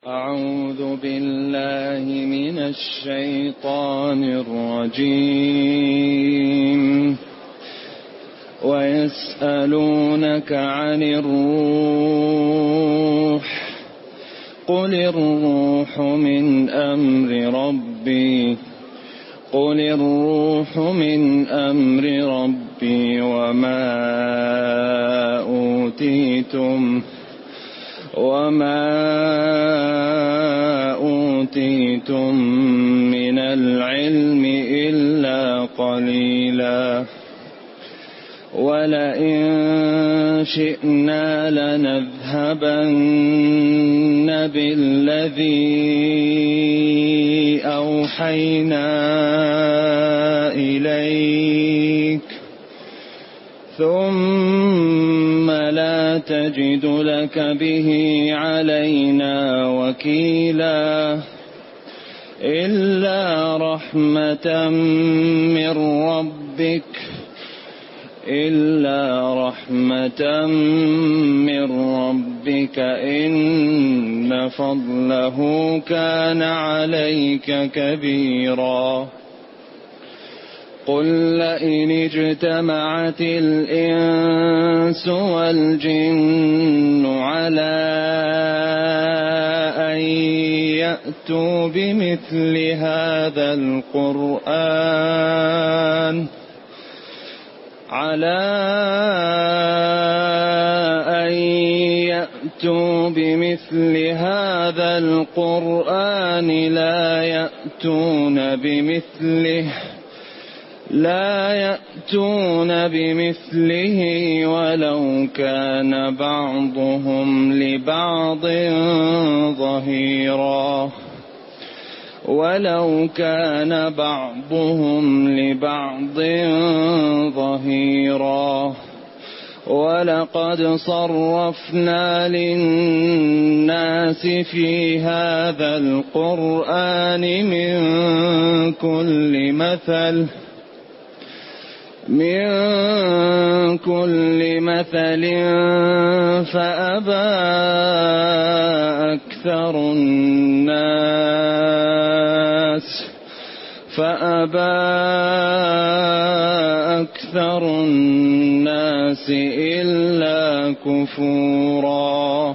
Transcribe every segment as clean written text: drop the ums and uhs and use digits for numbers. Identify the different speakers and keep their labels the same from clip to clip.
Speaker 1: أعوذ بالله من الشيطان الرجيم. ويسألونك عن الروح قل الروح من أمر ربي وما أوتيتم من العلم إلا قليلا ولئن شئنا لنذهبن بالذي أوحينا إليك ثم لا تجد لك به علينا وكيلا إلا رحمة من ربك إن فضله كان عليك كبيرا. قل لئن اجتمعت الإنس والجن على أن يأتوا بمثل هذا القرآن لا يأتون بمثله ولو كان بعضهم لبعض ظهيرا. ولقد صرفنا للناس في هذا القرآن من كل مثل فأبى أكثر الناس إلا كفورا.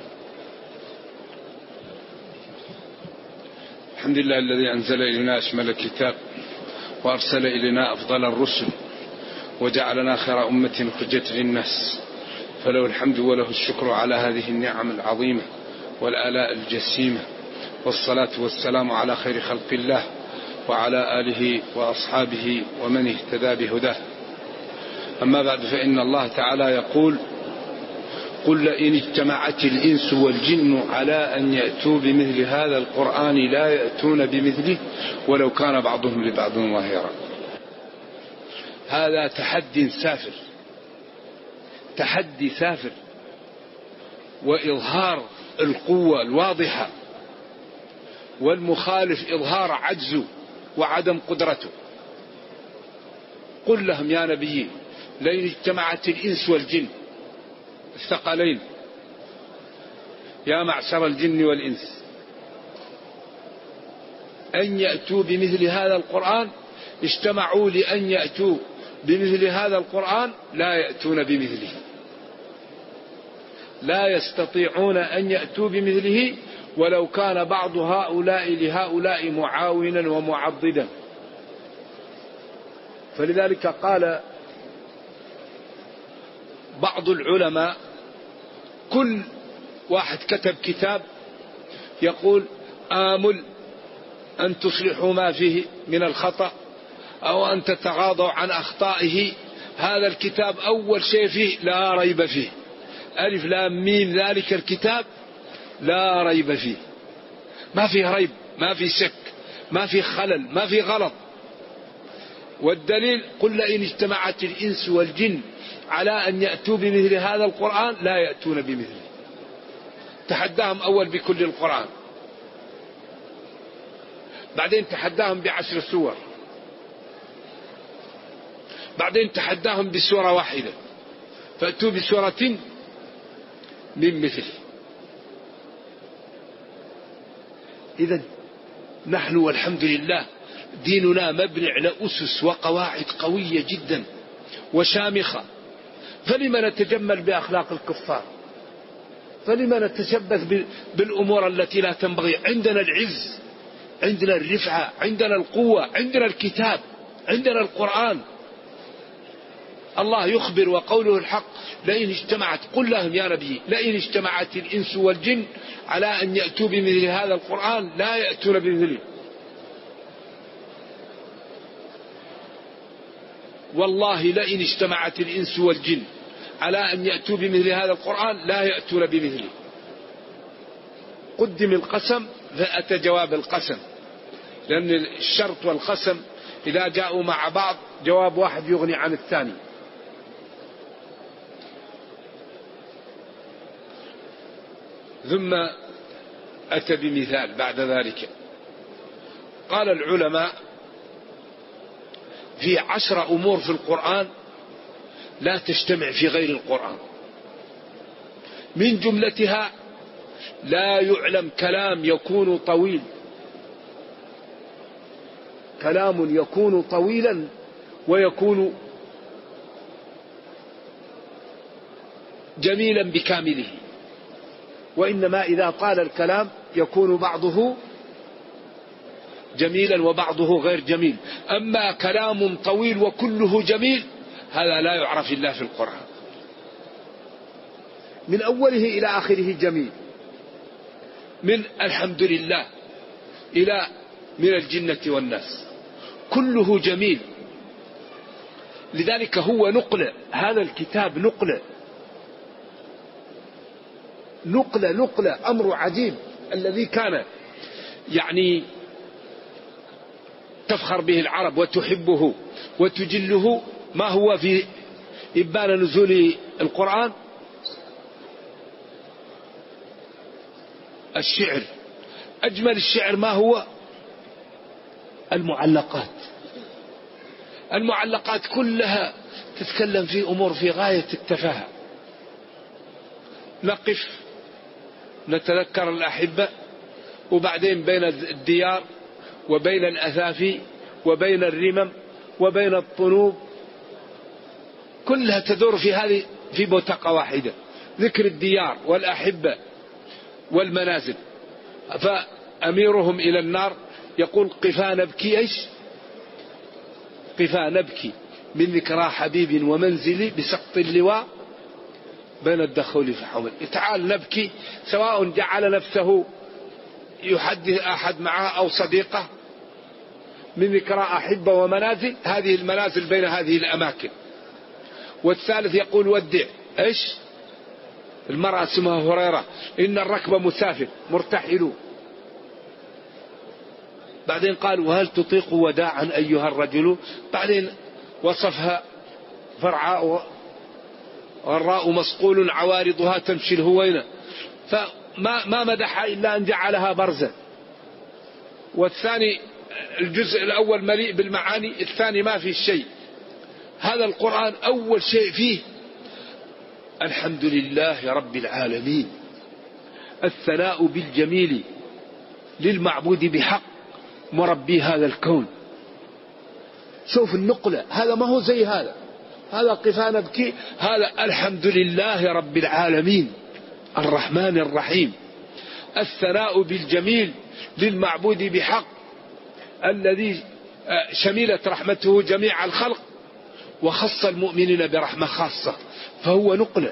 Speaker 2: الحمد لله الذي أنزل إلينا أشمل الكتاب وأرسل إلينا أفضل الرسل وجعلنا خير أمة أخرجت للناس، فله الحمد وله الشكر على هذه النعم العظيمة والآلاء الجسيمة، والصلاة والسلام على خير خلق الله وعلى آله وأصحابه ومن اهتدى بهداه. أما بعد، فإن الله تعالى يقول: قل لئن اجتمعت الإنس والجن على أن يأتوا بمثل هذا القرآن لا يأتون بمثله ولو كان بعضهم لبعض ظهيرا. هذا تحدي سافر وإظهار القوة الواضحة، والمخالف إظهار عجزه وعدم قدرته. قل لهم يا نبي: لئن اجتمعت الإنس والجن، الثقلين، يا معشر الجن والإنس، أن يأتوا بمثل هذا القرآن، اجتمعوا لأن يأتوا بمثل هذا القرآن لا يأتون بمثله، لا يستطيعون أن يأتوا بمثله ولو كان بعض هؤلاء لهؤلاء معاونا ومعضدا. فلذلك قال بعض العلماء: كل واحد كتب كتاب يقول آمل أن تصلحوا ما فيه من الخطأ أو أن تتغاضوا عن أخطائه، هذا الكتاب أول شيء فيه لا ريب فيه، ألف لام ميم، ذلك الكتاب لا ريب فيه، ما فيه ريب، ما فيه شك، ما فيه خلل، ما فيه غلط. والدليل: قل لئن اجتمعت الإنس والجن على أن يأتوا بمثل هذا القرآن لا يأتون بمثله. تحداهم أول بكل القرآن، بعدين تحداهم ب10 سور، بعدين تحداهم بسورة واحدة، فأتوا بسورة من مثله.
Speaker 3: إذن نحن والحمد لله ديننا مبني على أسس وقواعد قوية جدا وشامخة، فلما نتجمل بأخلاق الكفار؟ فلما نتشبث بالأمور التي لا تنبغي؟ عندنا العز، عندنا الرفعة، عندنا القوة، عندنا الكتاب، عندنا القرآن. الله يخبر وقوله الحق: لئن اجتمعت، قل لهم يا نبي، لئن اجتمعت الإنس والجن على أن يأتوا بمثل هذا القرآن لا يأتون بمثله. والله لئن اجتمعت الإنس والجن على أن يأتوا بمثل هذا القرآن لا يأتون بمثله. قدم القسم فأتى جواب القسم، لأن الشرط والقسم إذا جاءوا مع بعض جواب واحد يغني عن الثاني. ثم أتى بمثال بعد ذلك. قال العلماء: في 10 أمور في القرآن لا تجتمع في غير القرآن. من جملتها: لا يعلم كلام يكون طويل، كلام يكون طويلا ويكون جميلا بكامله، وإنما إذا طال الكلام يكون بعضه جميلا وبعضه غير جميل. أما كلام طويل وكله جميل هذا لا يعرف إلا في القرآن، من أوله إلى آخره جميل، من الحمد لله إلى من الجنة والناس كله جميل. لذلك هو نقلة، هذا الكتاب نقلة أمر عجيب. الذي كان يعني تفخر به العرب وتحبه وتجله، ما هو في إبان نزول القرآن؟ الشعر. أجمل الشعر ما هو؟ المعلقات كلها تتكلم في أمور في غاية التفاهة. نقف نتذكر الأحبة، وبعدين بين الديار وبين الأثافي وبين الرمم وبين الطنوب كلها تدور في بوتقة واحدة، ذكر الديار والأحبة والمنازل. فأميرهم إلى النار يقول: قفا نبكي، إيش؟ قفا نبكي من ذكرى حبيب ومنزلي بسقط اللواء بين الدخول في حول. تعال نبكي، سواء جعل نفسه يحدث أحد معه أو صديقه، من ذكرى أحبة ومنازل، هذه المنازل بين هذه الأماكن. والثالث يقول: ودع، إيش؟ المرأة اسمها هريرة، إن الركب مسافر مرتحل. بعدين قال: وهل تطيق وداعا أيها الرجل؟ بعدين وصفها: فرعاء والراء مسقول عوارضها تمشي الهوينة. فما مدح إلا أن جعلها برزا. والثاني الجزء الأول مليء بالمعاني، الثاني ما فيه شيء. هذا القرآن أول شيء فيه الحمد لله رب العالمين، الثناء بالجميل للمعبود بحق مربي هذا الكون. شوف النقلة، هذا ما هو زي هذا قفا نبكي، هذا الحمد لله رب العالمين الرحمن الرحيم، الثناء بالجميل للمعبود بحق الذي شملت رحمته جميع الخلق وخص المؤمنين برحمة خاصة، فهو نقلة.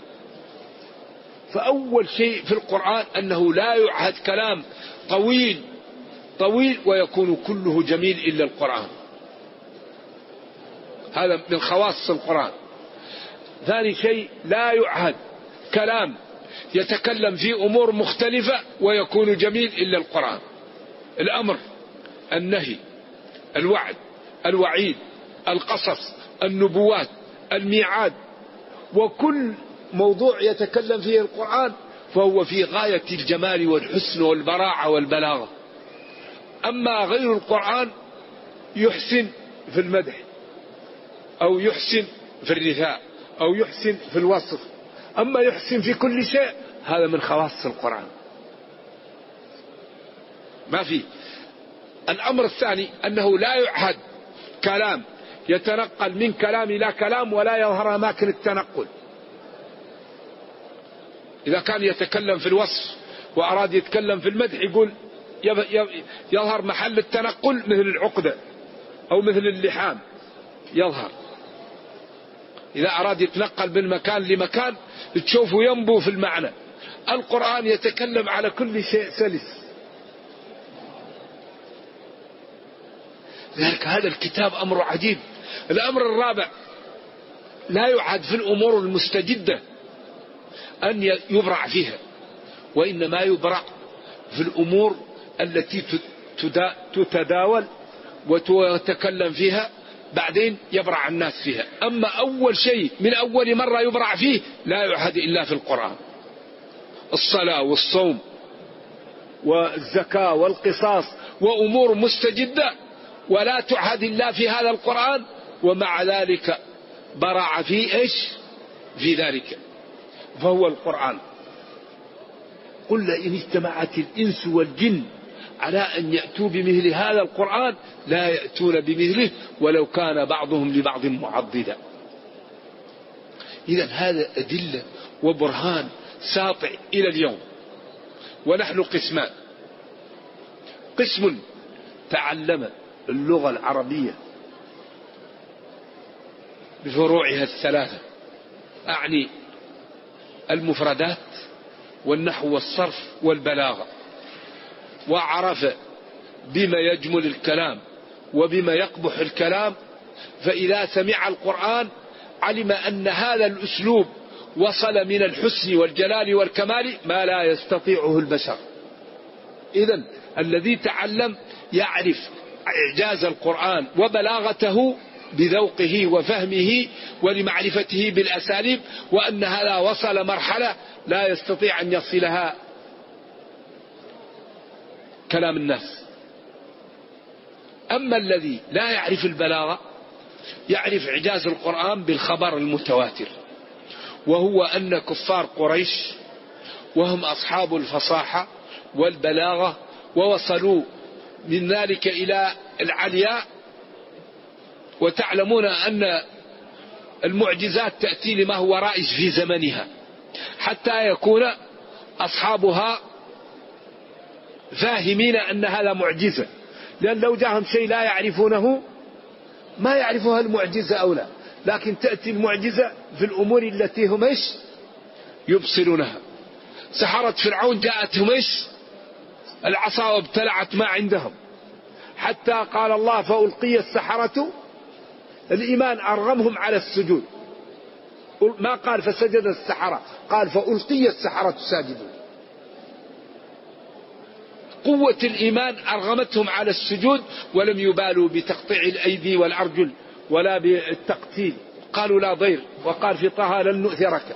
Speaker 3: فأول شيء في القرآن أنه لا يعهد كلام طويل ويكون كله جميل إلا القرآن، هذا من خواص القرآن. ثاني شيء لا يعهد كلام يتكلم في أمور مختلفة ويكون جميل إلا القرآن. الأمر، النهي، الوعد، الوعيد، القصص، النبوات، الميعاد، وكل موضوع يتكلم فيه القرآن فهو في غاية الجمال والحسن والبراعة والبلاغة. أما غير القرآن يحسن في المدح أو يحسن في الرثاء أو يحسن في الوصف، أما يحسن في كل شيء هذا من خواص القرآن. ما في. الأمر الثاني أنه لا يعهد كلام يتنقل من كلام إلى كلام ولا يظهر أماكن التنقل. إذا كان يتكلم في الوصف وأراد يتكلم في المدح يقول يظهر محل التنقل مثل العقدة أو مثل اللحام يظهر. إذا أراد يتنقل من مكان لمكان تشوفه ينبو في المعنى. القرآن يتكلم على كل شيء سلس. لذلك هذا الكتاب أمر عجيب. الأمر الرابع لا يعهد في الأمور المستجدة أن يبرع فيها، وإنما يبرع في الأمور التي تتداول وتتكلم فيها بعدين يبرع الناس فيها. أما أول شيء من أول مرة يبرع فيه لا يعهد إلا في القرآن. الصلاة والصوم والزكاة والقصاص وأمور مستجدة ولا تعهد إلا في هذا القرآن، ومع ذلك برع في إيش؟ في ذلك، فهو القرآن. قل إن اجتمعت الإنس والجن على أن يأتوا بمثل هذا القرآن لا يأتون بمثله ولو كان بعضهم لبعض معضدا. إذن هذا أدلة وبرهان ساطع إلى اليوم. ونحن قسمان: قسم تعلم اللغة العربية بفروعها الثلاثة، أعني المفردات والنحو والصرف والبلاغة، وعرف بما يجمل الكلام وبما يقبح الكلام، فإذا سمع القرآن علم أن هذا الأسلوب وصل من الحسن والجلال والكمال ما لا يستطيعه البشر. إذن الذي تعلم يعرف إعجاز القرآن وبلاغته بذوقه وفهمه ولمعرفته بالأساليب، وأن هذا وصل مرحلة لا يستطيع أن يصلها كلام الناس. أما الذي لا يعرف البلاغة يعرف إعجاز القرآن بالخبر المتواتر، وهو أن كفار قريش وهم أصحاب الفصاحة والبلاغة ووصلوا من ذلك إلى العلياء. وتعلمون أن المعجزات تأتي لما هو رائج في زمنها حتى يكون أصحابها فاهمين أن هذا معجزة، لأن لو جاءهم شيء لا يعرفونه ما يعرفها المعجزة أو لا، لكن تأتي المعجزة في الأمور التي هم يبصرونها. سحرة فرعون جاءتهم العصا وابتلعت ما عندهم، حتى قال الله فألقي السحرة، الإيمان أرغمهم على السجود، ما قال فسجد السحرة، قال فألقي السحرة ساجدون. قوة الإيمان أرغمتهم على السجود، ولم يبالوا بتقطيع الأيدي والأرجل ولا بالتقتيل، قالوا لا ضير. وقال في طه لن نؤثرك.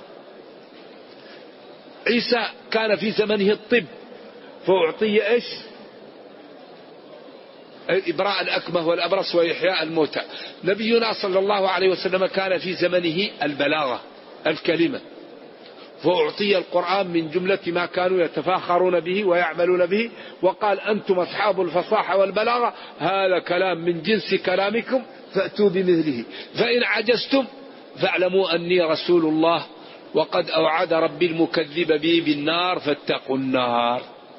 Speaker 3: عيسى كان في زمنه الطب فأعطي إبراء الأكمه والأبرص وإحياء الموتى. نبينا صلى الله عليه وسلم كان في زمنه البلاغة الكلمة، فأعطي القرآن من جملة ما كانوا يتفاخرون به ويعملون به، وقال أنتم أصحاب الفصاحة والبلاغة، هذا كلام من جنس كلامكم فأتوا بمثله، فإن عجزتم فاعلموا أني رسول الله وقد أوعد ربي المكذب بي بالنار فاتقوا النار.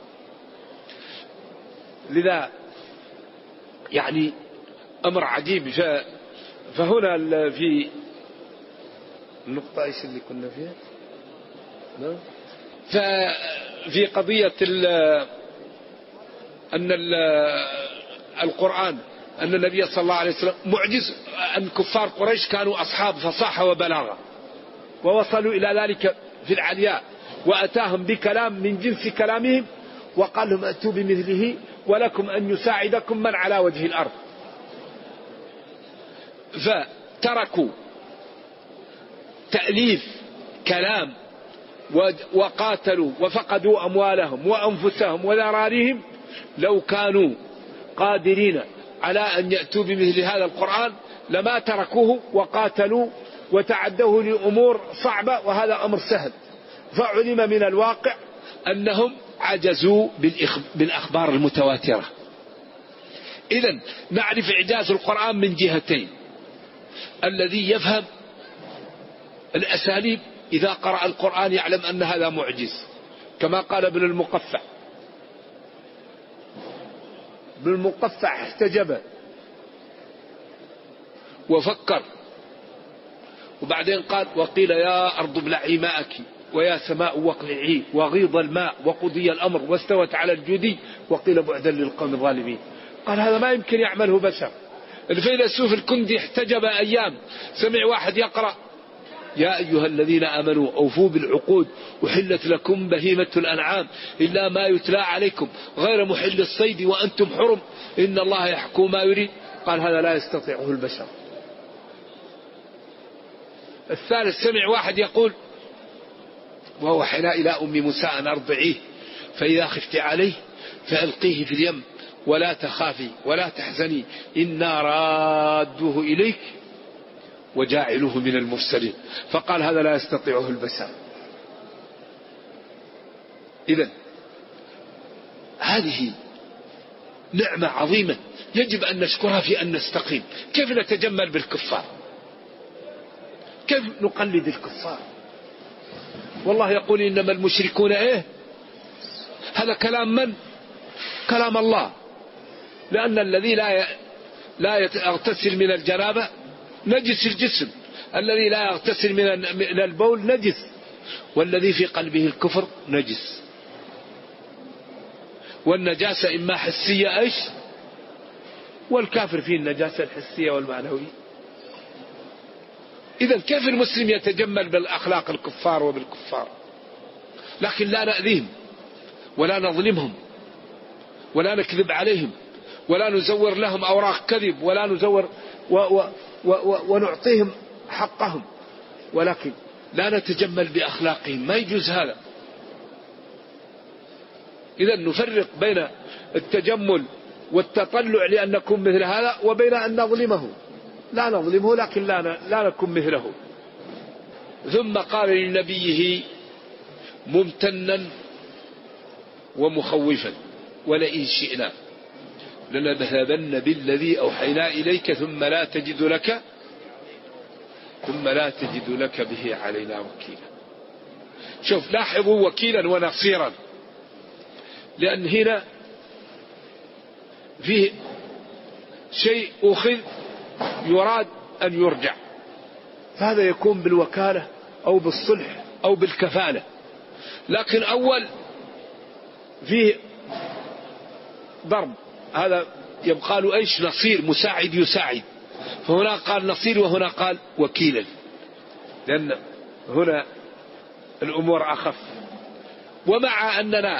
Speaker 3: لذا يعني أمر عجيب. فهنا في النقطة إيش اللي كنا فيها؟ ففي قضية أن القرآن أن النبي صلى الله عليه وسلم معجز، أن كفار قريش كانوا أصحاب فصاحة وبلاغة ووصلوا إلى ذلك في العلياء، وأتاهم بكلام من جنس كلامهم وقال لهم أتوا بمثله ولكم أن يساعدكم من على وجه الأرض. فتركوا تأليف كلام وقاتلوا وفقدوا أموالهم وأنفسهم وذراريهم. لو كانوا قادرين على أن يأتوا بمثل هذا القرآن لما تركوه وقاتلوا وتعدوه لأمور صعبة، وهذا أمر سهل. فعلم من الواقع أنهم عجزوا بالأخبار المتواترة. إذن نعرف إعجاز القرآن من جهتين: الذي يفهم الأساليب إذا قرأ القرآن يعلم أن هذا معجز، كما قال ابن المقفع. ابن المقفع احتجب وفكر، وبعدين قال: وقيل يا أرض ابلعي ماءك ويا سماء واقلعي وغيض الماء وقضي الأمر واستوت على الجودي وقيل بعدا للقوم الظالمين. قال هذا ما يمكن يعمله بشر. الفيلسوف الكندي احتجب أيام، سمع واحد يقرأ: يا أيها الذين آمنوا أوفوا بالعقود أحلت لكم بهيمة الأنعام إلا ما يتلى عليكم غير محل الصيد وأنتم حرم إن الله يحكم ما يريد. قال هذا لا يستطيعه البشر. الثالث سمع واحد يقول وهو حنا إلى أم موسى أن أرضعيه فإذا خفت عليه فألقيه في اليم ولا تخافي ولا تحزني إنا رادوه إليك وجاعلوه من المرسلين. فقال هذا لا يستطيعه البشر. إذن هذه نعمة عظيمة يجب أن نشكرها في أن نستقيم. كيف نتجمل بالكفار؟ كيف نقلد الكفار؟ والله يقول إنما المشركون هذا كلام من؟ كلام الله. لأن الذي لا يغتسل من الجنابة نجس الجسم، الذي لا يغتسل من البول نجس، والذي في قلبه الكفر نجس. والنجاسة إما حسية والكافر فيه النجاسة الحسية والمعنوية. إذن كيف المسلم يتجمل بالأخلاق الكفار وبالكفار؟ لكن لا نأذيهم ولا نظلمهم ولا نكذب عليهم ولا نزور لهم أوراق كذب ولا نزور ونعطيهم حقهم، ولكن لا نتجمل بأخلاقهم، ما يجوز هذا. إذن نفرق بين التجمل والتطلع لأن نكون مثل هذا وبين أن نظلمه. لا نظلمه لكن لا نكون مثله. ثم قال لنبيه ممتنا ومخوفا: ولئن شئنا لنذهبن بالذي أوحينا إليك ثم لا تجد لك به علينا وكيلا. شوف لاحظوا وكيلا ونصيرا، لأن هنا فيه شيء أخذ يراد أن يرجع، فهذا يكون بالوكالة أو بالصلح أو بالكفالة. لكن أول فيه ضرب، هذا يبقى له نصير مساعد يساعد، فهنا قال نصير وهنا قال وكيلا، لأن هنا الأمور أخف. ومع أننا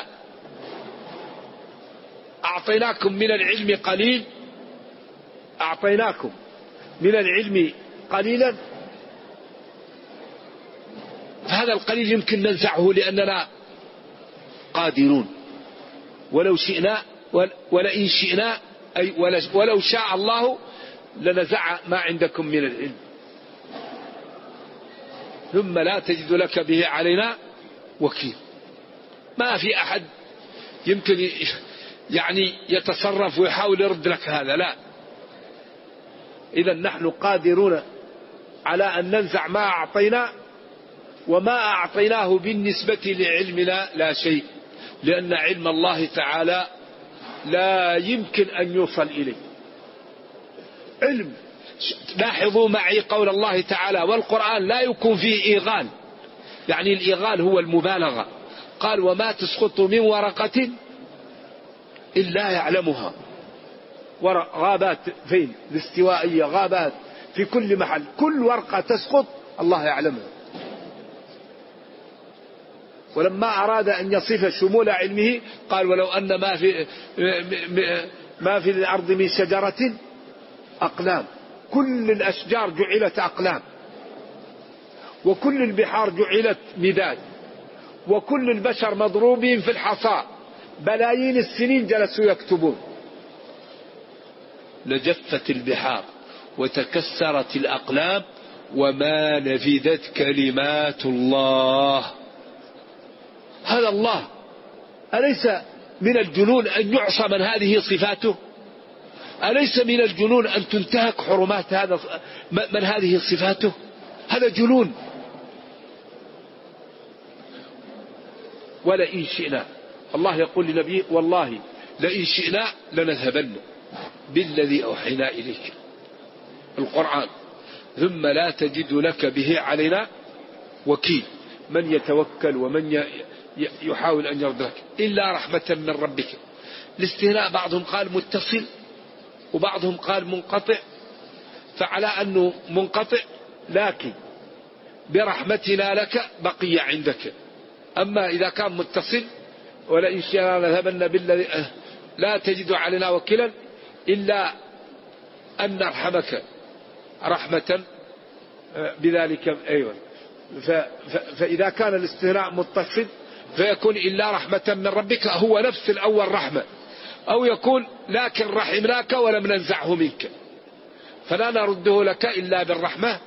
Speaker 3: أعطيناكم من العلم قليل، أعطيناكم من العلم قليلا، فهذا القليل يمكن ننزعه لأننا قادرون. ولو شئنا ولئن شئنا أي ولو شاء الله لنزع ما عندكم من العلم ثم لا تجد لك به علينا وكيل. ما في أحد يمكن يعني يتصرف ويحاول يرد لك هذا، لا. إذا نحن قادرون على أن ننزع ما أعطينا، وما أعطيناه بالنسبة لعلمنا لا شيء، لأن علم الله تعالى لا يمكن أن يوصل إليه. علم، لاحظوا معي قول الله تعالى: والقرآن لا يكون فيه إيغال، يعني الإيغال هو المبالغة. قال: وما تسقط من ورقة إلا يعلمها. غابات فين؟ الاستوائية، غابات في كل محل، كل ورقة تسقط الله يعلمها. ولما أراد أن يصف شمول علمه قال: ولو أن ما في الأرض من شجرة أقلام، كل الأشجار جعلت أقلام، وكل البحار جعلت مداد، وكل البشر مضروبين في الحصى، بلايين السنين جلسوا يكتبون، لجفت البحار وتكسرت الأقلام وما نفدت كلمات الله. هذا الله أليس من الجنون أن يعصى من هذه صفاته؟ أليس من الجنون أن تنتهك حرمات هذا من هذه صفاته؟ هذا جنون. ولئن شئنا، الله يقول لنبيه والله لئن شئنا لنذهبن بالذي أوحينا إليك القرآن ثم لا تجد لك به علينا وكيل. من يتوكل ومن يحاول أن يرد لك إلا رحمة من ربك. الاستثناء بعضهم قال متصل وبعضهم قال منقطع، فعلى أنه منقطع لكن برحمتنا لك بقي عندك. أما إذا كان متصل ولئن شئنا لذهبن بالذي لا تجد علينا وكيلا إلا أن نرحمك رحمة بذلك. أيوة. فإذا كان الاستثناء متصل فيكون إلا رحمة من ربك، هو نفس الأول رحمة، أو يكون لكن رحمناك ولم ننزعه منك، فلا نرده لك إلا بالرحمة.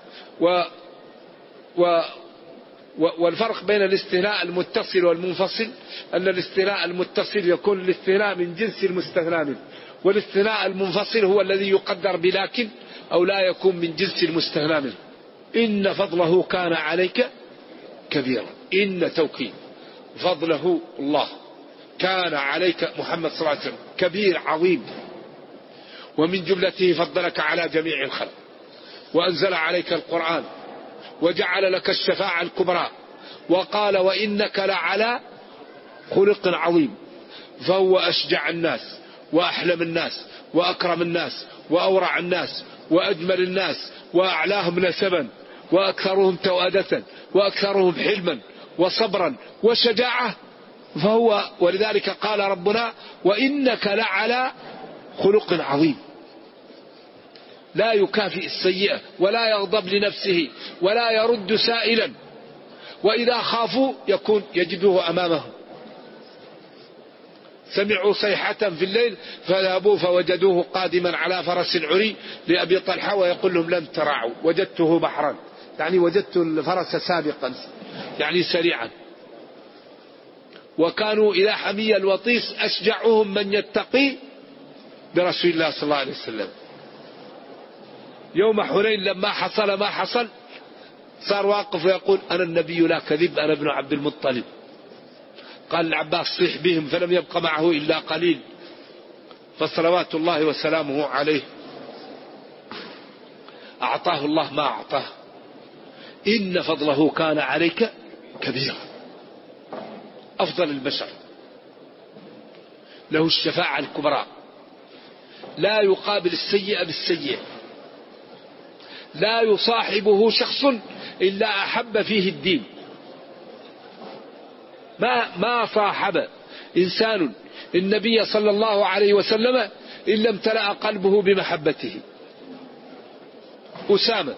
Speaker 3: والفرق بين الاستثناء المتصل والمنفصل أن الاستثناء المتصل يكون الاستثناء من جنس المستثنى منه، والاستثناء المنفصل هو الذي يقدر بلكن أو لا يكون من جنس المستثنى منه. إن فضله كان عليك كبيرا. إن توكيد فضله الله كان عليك محمد صلى الله عليه وسلم كبير عظيم، ومن جملته فضلك على جميع الخلق وأنزل عليك القرآن وجعل لك الشفاعة الكبرى، وقال وإنك لعلى خلق عظيم. فهو أشجع الناس وأحلم الناس وأكرم الناس وأورع الناس وأجمل الناس وأعلاهم نسبا وأكثرهم توأدة وأكثرهم حلما وصبرا وشجاعة. فهو ولذلك قال ربنا وإنك لعلى خلق عظيم. لا يكافئ السيئة ولا يغضب لنفسه ولا يرد سائلا، وإذا خافوا يجدوه أمامه. سمعوا صيحة في الليل فذهبوا فوجدوه قادما على فرس عري لأبي طلحة ويقول لهم لم ترعوا وجدته بحرا، يعني وجدت الفرس سابقا يعني سريعا. وكانوا إلى حمي الوطيس أشجعهم من يتقي برسول الله صلى الله عليه وسلم. يوم حنين لما حصل ما حصل صار واقف ويقول أنا النبي لا كذب، أنا ابن عبد المطلب. قال العباس صيح بهم فلم يبق معه إلا قليل، فصلوات الله وسلامه عليه أعطاه الله ما أعطاه. إن فضله كان عليك كبيرا. أفضل البشر له الشفاعة الكبرى، لا يقابل السيء بالسيء، لا يصاحبه شخص إلا أحب فيه الدين. ما صاحب إنسان النبي صلى الله عليه وسلم إلا امتلأ قلبه بمحبته. أسامة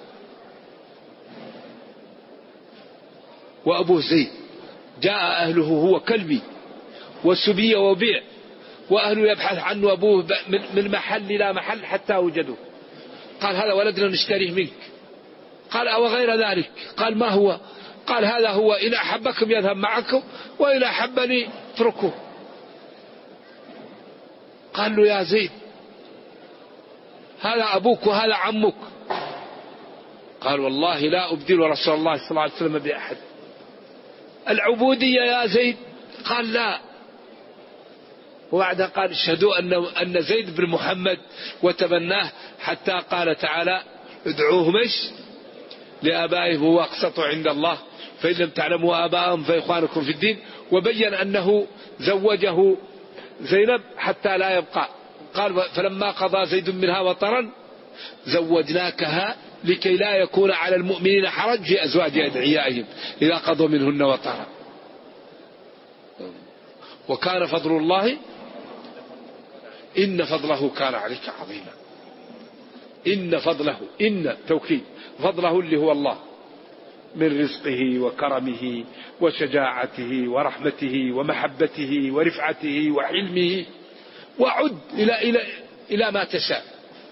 Speaker 3: وأبوه زيد جاء أهله هو كلبي وسبي وبيع، وأهله يبحث عنه أبوه من محل إلى محل حتى وجدوه. قال هذا ولدنا نشتريه منك. قال أو غير ذلك؟ قال ما هو؟ قال هذا هو، إن أحبكم يذهب معكم وإن أحبني اتركوه. قال له يا زيد هذا أبوك وهذا عمك. قال والله لا أبدل رسول الله صلى الله عليه وسلم بأحد. العبودية يا زيد؟ قال لا. وبعدها قال اشهدوا أن زيد بن محمد وتبناه، حتى قال تعالى ادعوهم لآبائهم هو أقسط عند الله فإن لم تعلموا آباءهم فإخوانكم في الدين. وبين أنه زوجه زينب حتى لا يبقى. قال فلما قضى زيد منها وطرا زوجناكها لكي لا يكون على المؤمنين حرج في أزواج أدعيائهم إذا قضوا منهن وطرا. وكان فضل الله إن فضله كان عليك عظيما. إن فضله، إن توكيد فضله اللي هو الله من رزقه وكرمه وشجاعته ورحمته ومحبته ورفعته وحلمه، وعد إلى ما تشاء.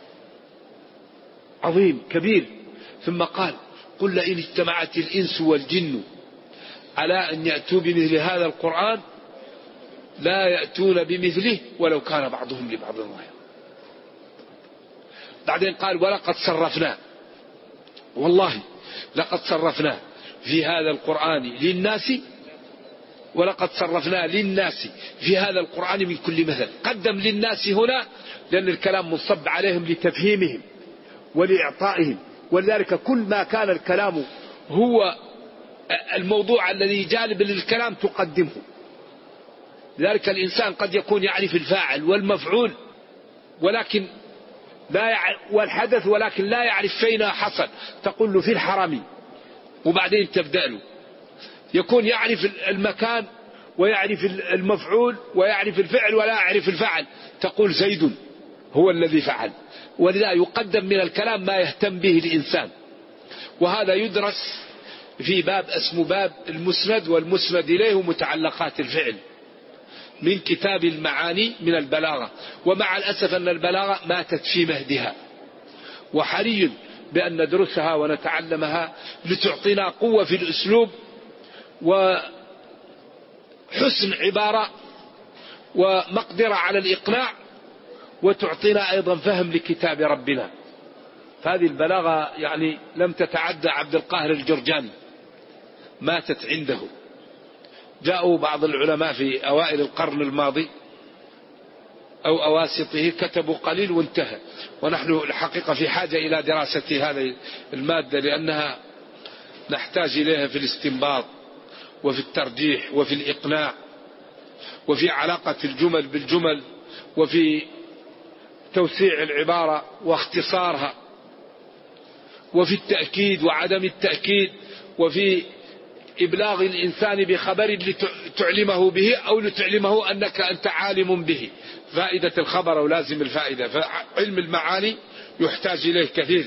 Speaker 3: عظيم كبير. ثم قال قل لئن اجتمعت الإنس والجن على أن يأتوا بمثل هذا القرآن لا يأتون بمثله ولو كان بعضهم لبعض ظهيرا. بعدين قال ولقد صرفنا، والله لقد صرفنا في هذا القرآن للناس، ولقد صرفنا للناس في هذا القرآن من كل مثل. قدم للناس هنا لأن الكلام منصب عليهم لتفهيمهم ولإعطائهم، ولذلك كل ما كان الكلام هو الموضوع الذي جالب للكلام تقدمه. لذلك الإنسان قد يكون يعرف الفاعل والمفعول ولكن والحدث ولكن لا يعرف فين حصل، تقول له في الحرم وبعدين تبدأ له. يكون يعرف المكان ويعرف المفعول ويعرف الفعل ولا يعرف الفعل، تقول زيد هو الذي فعل. ولذا يقدم من الكلام ما يهتم به الإنسان. وهذا يدرس في باب اسمه باب المسند والمسند إليه ومتعلقات الفعل من كتاب المعاني من البلاغة. ومع الأسف أن البلاغة ماتت في مهدها، وحري بأن ندرسها ونتعلمها لتعطينا قوة في الأسلوب وحسن عبارة ومقدرة على الإقناع، وتعطينا أيضا فهم لكتاب ربنا. فهذه البلاغة يعني لم تتعدى عبد القاهر الجرجاني، ماتت عنده. جاءوا بعض العلماء في أوائل القرن الماضي أو أواسطه كتبوا قليل وانتهى. ونحن الحقيقة في حاجة إلى دراسة هذه المادة لأنها نحتاج إليها في الاستنباط وفي الترجيح وفي الإقناع وفي علاقة الجمل بالجمل وفي توسيع العبارة واختصارها وفي التأكيد وعدم التأكيد وفي إبلاغ الإنسان بخبر لتعلمه به أو لتعلمه أنك أنت عالم به. فائدة الخبر ولازم الفائدة. فعلم المعاني يحتاج إليه كثير.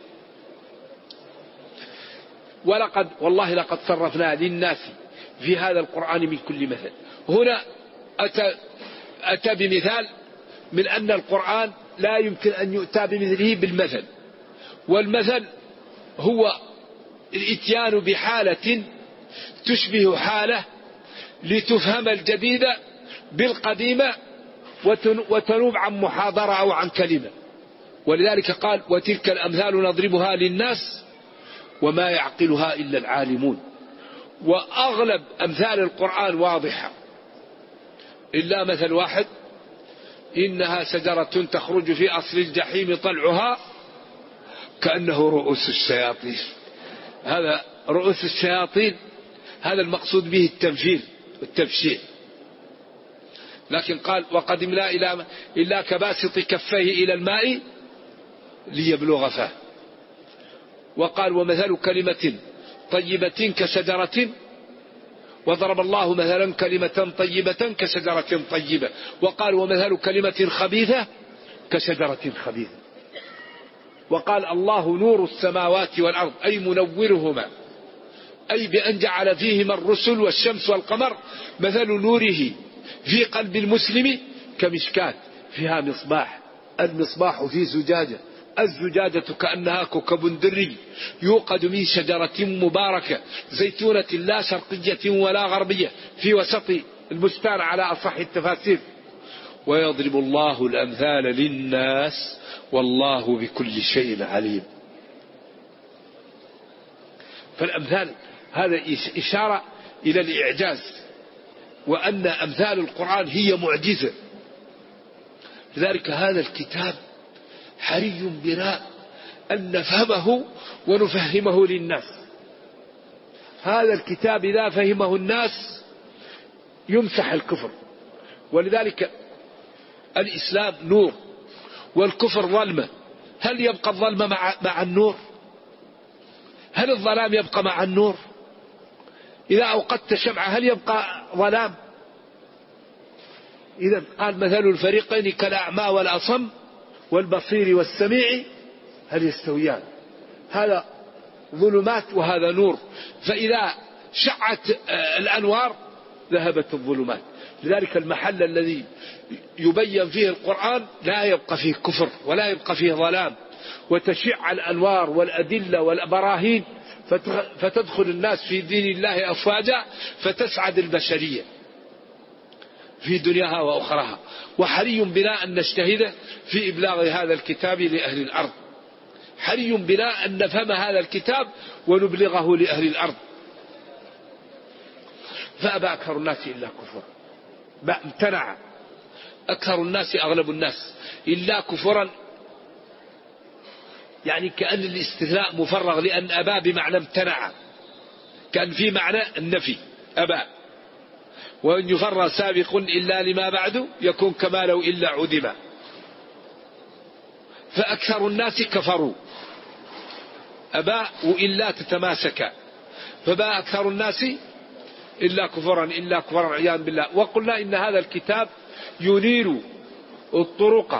Speaker 3: والله لقد صرفنا للناس في هذا القرآن من كل مثل. هنا أتى بمثال من أن القرآن لا يمكن أن يؤتى بمثله بالمثل. والمثل هو الاتيان بحالة تشبه حالة لتفهم الجديدة بالقديمة وتنوب عن محاضرة أو عن كلمة. ولذلك قال وتلك الأمثال نضربها للناس وما يعقلها إلا العالمون. وأغلب أمثال القرآن واضحة إلا مثل واحد: إنها شجرة تخرج في أصل الجحيم طلعها كأنه رؤوس الشياطين. هذا رؤوس الشياطين، هذا المقصود به التمثيل والتبشير. لكن قال وقدمنا إلا كباسط كفيه إلى الماء ليبلغ فاه. وقال ومثل كلمة طيبة كشجرة، وضرب الله مثلا كلمة طيبة كشجرة طيبة. وقال ومثل كلمة خبيثة كشجرة خبيثة. وقال الله نور السماوات والأرض أي منورهما، أي بأن جعل فيهما الرسل والشمس والقمر. مثل نوره في قلب المسلم كمشكاة فيها مصباح، المصباح في زجاجة، الزجاجة كأنها كوكب دري يوقد من شجرة مباركة زيتونة لا شرقية ولا غربية في وسط البستان على أصح التفاسير. ويضرب الله الأمثال للناس والله بكل شيء عليم. فالأمثال هذا إشارة إلى الإعجاز، وأن أمثال القرآن هي معجزة. لذلك هذا الكتاب حري بنا أن نفهمه ونفهمه للناس. هذا الكتاب إذا فهمه الناس يمسح الكفر. ولذلك الإسلام نور والكفر ظلمة. هل يبقى الظلمة مع النور؟ هل الظلام يبقى مع النور؟ إذا أوقدت شمعة هل يبقى ظلام؟ إذا قال مثل الفريقين كالأعمى والأصم والبصير والسميع هل يستويان؟ هذا ظلمات وهذا نور. فإذا شعت الأنوار ذهبت الظلمات. لذلك المحل الذي يبين فيه القرآن لا يبقى فيه كفر ولا يبقى فيه ظلام، وتشع الأنوار والأدلة والبراهين فتدخل الناس في دين الله أفواجا فتسعد البشرية. في دنياها وأخراها. وحري بنا أن نجتهد في إبلاغ هذا الكتاب لأهل الأرض، حري بنا أن نفهم هذا الكتاب ونبلغه لأهل الأرض. فأبى أكثر الناس إلا كفرا، امتنع أكثر الناس أغلب الناس إلا كفرا، يعني كأن الاستثناء مفرغ، لأن أبى بمعنى امتنع، كان في معنى النفي أبى. وأن يفرغ سابق إلا لما بعده يكون كما لو إلا عدم. فأكثر الناس كفروا، أبى وإلا تتماسك، فباء أكثر الناس إلا كفرا عياذا بالله. وقلنا إن هذا الكتاب ينير الطرق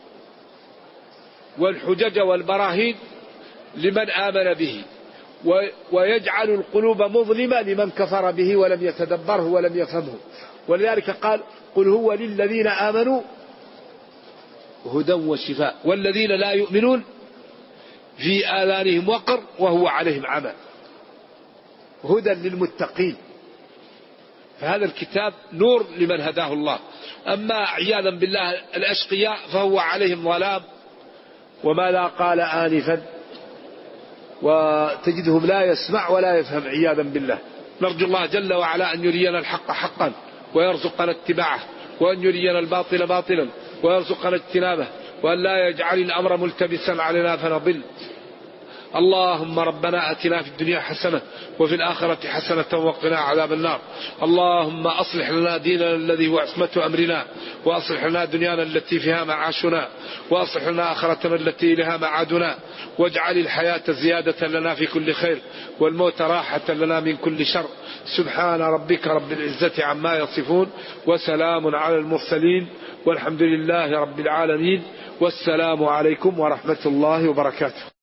Speaker 3: والحجج والبراهين لمن آمن به، ويجعل القلوب مظلمة لمن كفر به ولم يتدبره ولم يفهمه. ولذلك قال قل هو للذين آمنوا هدى وشفاء والذين لا يؤمنون في آذانهم وقر وهو عليهم عمى، هدى للمتقين. فهذا الكتاب نور لمن هداه الله. أما عياذا بالله الأشقياء فهو عليهم ظلام. وماذا قال آنفا وتجدهم لا يسمع ولا يفهم عياذا بالله. نرجو الله جل وعلا أن يرينا الحق حقا ويرزقنا اتباعه، وأن يرينا الباطل باطلا ويرزقنا اجتنابه، وأن لا يجعل الأمر ملتبسا علينا فنضل. اللهم ربنا آتنا في الدنيا حسنة وفي الآخرة حسنة وقنا عذاب النار. اللهم أصلح لنا ديننا الذي هو عصمة أمرنا، وأصلح لنا دنيانا التي فيها معاشنا، وأصلح لنا آخرتنا التي لها معادنا، واجعل الحياة زيادة لنا في كل خير والموت راحة لنا من كل شر. سبحان ربك رب العزة عما يصفون، وسلام على المرسلين، والحمد لله رب العالمين، والسلام عليكم ورحمة الله وبركاته.